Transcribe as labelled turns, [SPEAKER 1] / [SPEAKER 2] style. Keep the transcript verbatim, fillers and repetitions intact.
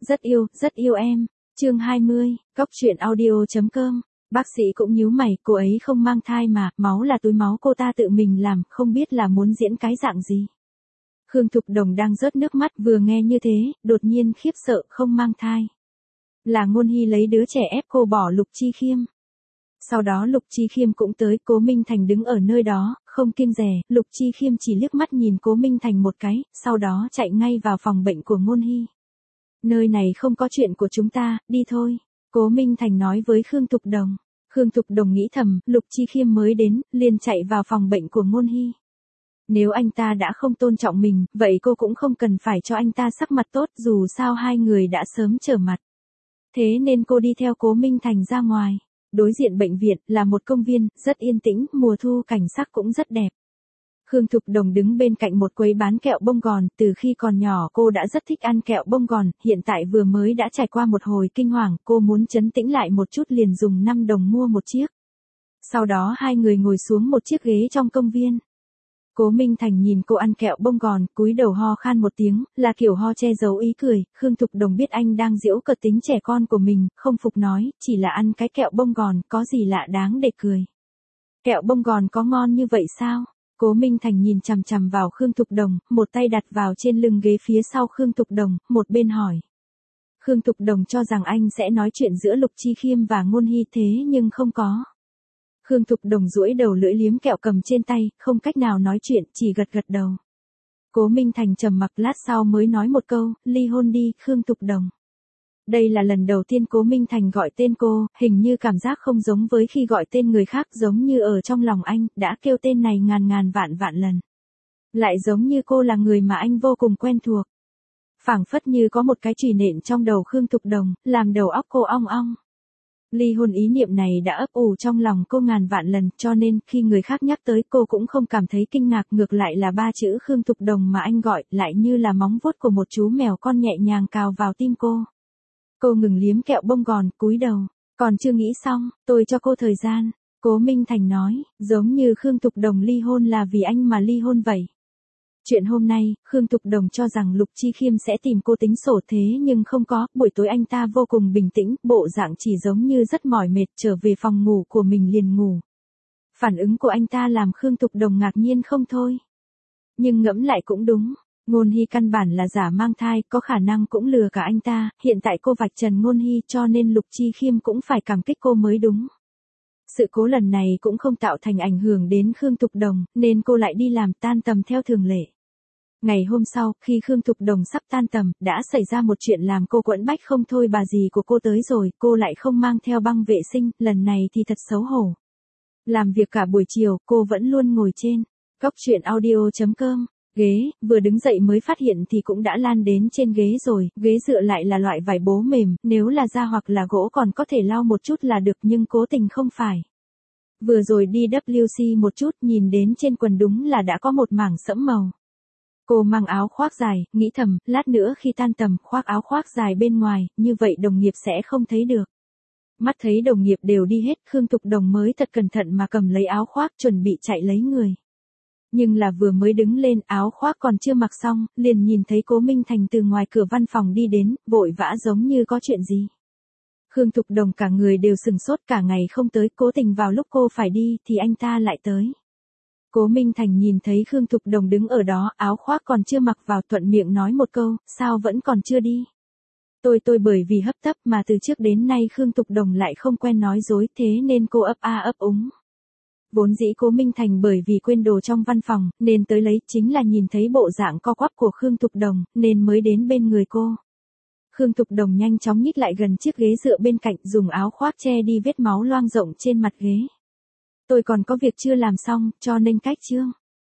[SPEAKER 1] rất yêu, rất yêu em. Chương hai mươi, Cóc truyện audio chấm com. Bác sĩ cũng nhíu mày, cô ấy không mang thai mà, máu là túi máu cô ta tự mình làm, không biết là muốn diễn cái dạng gì. Khương Thục Đồng đang rớt nước mắt, vừa nghe như thế, đột nhiên khiếp sợ, không mang thai. Là Ngôn Hy lấy đứa trẻ ép cô bỏ Lục Chi Khiêm. Sau đó Lục Chi Khiêm cũng tới, Cố Minh Thành đứng ở nơi đó, không kiêng dè, Lục Chi Khiêm chỉ liếc mắt nhìn Cố Minh Thành một cái, sau đó chạy ngay vào phòng bệnh của Ngôn Hy. Nơi này không có chuyện của chúng ta, đi thôi. Cố Minh Thành nói với Khương Thục Đồng. Khương Thục Đồng nghĩ thầm, Lục Chi Khiêm mới đến, liền chạy vào phòng bệnh của Ngôn Hy. Nếu anh ta đã không tôn trọng mình, vậy cô cũng không cần phải cho anh ta sắc mặt tốt, dù sao hai người đã sớm trở mặt. Thế nên cô đi theo Cố Minh Thành ra ngoài. Đối diện bệnh viện là một công viên, rất yên tĩnh, mùa thu cảnh sắc cũng rất đẹp. Khương Thục Đồng đứng bên cạnh một quầy bán kẹo bông gòn, từ khi còn nhỏ cô đã rất thích ăn kẹo bông gòn, hiện tại vừa mới đã trải qua một hồi kinh hoàng, cô muốn trấn tĩnh lại một chút liền dùng năm đồng mua một chiếc. Sau đó hai người ngồi xuống một chiếc ghế trong công viên. Cố Minh Thành nhìn cô ăn kẹo bông gòn, cúi đầu ho khan một tiếng, là kiểu ho che giấu ý cười. Khương Thục Đồng biết anh đang giễu cợt tính trẻ con của mình, không phục nói, chỉ là ăn cái kẹo bông gòn, có gì lạ đáng để cười. Kẹo bông gòn có ngon như vậy sao? Cố Minh Thành nhìn chằm chằm vào Khương Thục Đồng, một tay đặt vào trên lưng ghế phía sau Khương Thục Đồng, một bên hỏi. Khương Thục Đồng cho rằng anh sẽ nói chuyện giữa Lục Chi Khiêm và Ngôn Hy, thế nhưng không có. Khương Thục Đồng duỗi đầu lưỡi liếm kẹo cầm trên tay, không cách nào nói chuyện, chỉ gật gật đầu. Cố Minh Thành trầm mặc lát sau mới nói một câu, ly hôn đi, Khương Thục Đồng. Đây là lần đầu tiên Cố Minh Thành gọi tên cô, hình như cảm giác không giống với khi gọi tên người khác, giống như ở trong lòng anh, đã kêu tên này ngàn ngàn vạn vạn lần. Lại giống như cô là người mà anh vô cùng quen thuộc. Phảng phất như có một cái chùy nện trong đầu Khương Thục Đồng, làm đầu óc cô ong ong. Ly hôn ý niệm này đã ấp ủ trong lòng cô ngàn vạn lần, cho nên khi người khác nhắc tới cô cũng không cảm thấy kinh ngạc, ngược lại là ba chữ Khương Thục Đồng mà anh gọi, lại như là móng vuốt của một chú mèo con nhẹ nhàng cào vào tim cô. Cô ngừng liếm kẹo bông gòn, cúi đầu, còn chưa nghĩ xong, tôi cho cô thời gian. Cố Minh Thành nói, giống như Khương Thục Đồng ly hôn là vì anh mà ly hôn vậy. Chuyện hôm nay, Khương Thục Đồng cho rằng Lục Chi Khiêm sẽ tìm cô tính sổ, thế nhưng không có, buổi tối anh ta vô cùng bình tĩnh, bộ dạng chỉ giống như rất mỏi mệt, trở về phòng ngủ của mình liền ngủ. Phản ứng của anh ta làm Khương Thục Đồng ngạc nhiên không thôi. Nhưng ngẫm lại cũng đúng, Ngôn Hy căn bản là giả mang thai, có khả năng cũng lừa cả anh ta, hiện tại cô vạch trần Ngôn Hy cho nên Lục Chi Khiêm cũng phải cảm kích cô mới đúng. Sự cố lần này cũng không tạo thành ảnh hưởng đến Khương Thục Đồng, nên cô lại đi làm tan tầm theo thường lệ. Ngày hôm sau, khi Khương Thục Đồng sắp tan tầm, đã xảy ra một chuyện làm cô quẫn bách không thôi, bà dì của cô tới rồi, cô lại không mang theo băng vệ sinh, lần này thì thật xấu hổ. Làm việc cả buổi chiều, cô vẫn luôn ngồi trên Cóc truyện audio chấm com, ghế, vừa đứng dậy mới phát hiện thì cũng đã lan đến trên ghế rồi, ghế dựa lại là loại vải bố mềm, nếu là da hoặc là gỗ còn có thể lau một chút là được, nhưng cố tình không phải. Vừa rồi đi W C một chút, nhìn đến trên quần đúng là đã có một mảng sẫm màu. Cô mang áo khoác dài, nghĩ thầm, lát nữa khi tan tầm, khoác áo khoác dài bên ngoài, như vậy đồng nghiệp sẽ không thấy được. Mắt thấy đồng nghiệp đều đi hết, Khương Thục Đồng mới thật cẩn thận mà cầm lấy áo khoác, chuẩn bị chạy lấy người. Nhưng là vừa mới đứng lên, áo khoác còn chưa mặc xong, liền nhìn thấy Cố Minh Thành từ ngoài cửa văn phòng đi đến, vội vã giống như có chuyện gì. Khương Thục Đồng cả người đều sừng sốt, cả ngày không tới, cố tình vào lúc cô phải đi, thì anh ta lại tới. Cố Minh Thành nhìn thấy Khương Thục Đồng đứng ở đó, áo khoác còn chưa mặc vào, thuận miệng nói một câu, sao vẫn còn chưa đi. Tôi tôi bởi vì hấp tấp mà từ trước đến nay Khương Thục Đồng lại không quen nói dối, thế nên cô ấp a ấp úng. Vốn dĩ Cố Minh Thành bởi vì quên đồ trong văn phòng, nên tới lấy, chính là nhìn thấy bộ dạng co quắp của Khương Thục Đồng, nên mới đến bên người cô. Khương Thục Đồng nhanh chóng nhích lại gần chiếc ghế dựa bên cạnh, dùng áo khoác che đi vết máu loang rộng trên mặt ghế. Tôi còn có việc chưa làm xong, cho nên cách chương.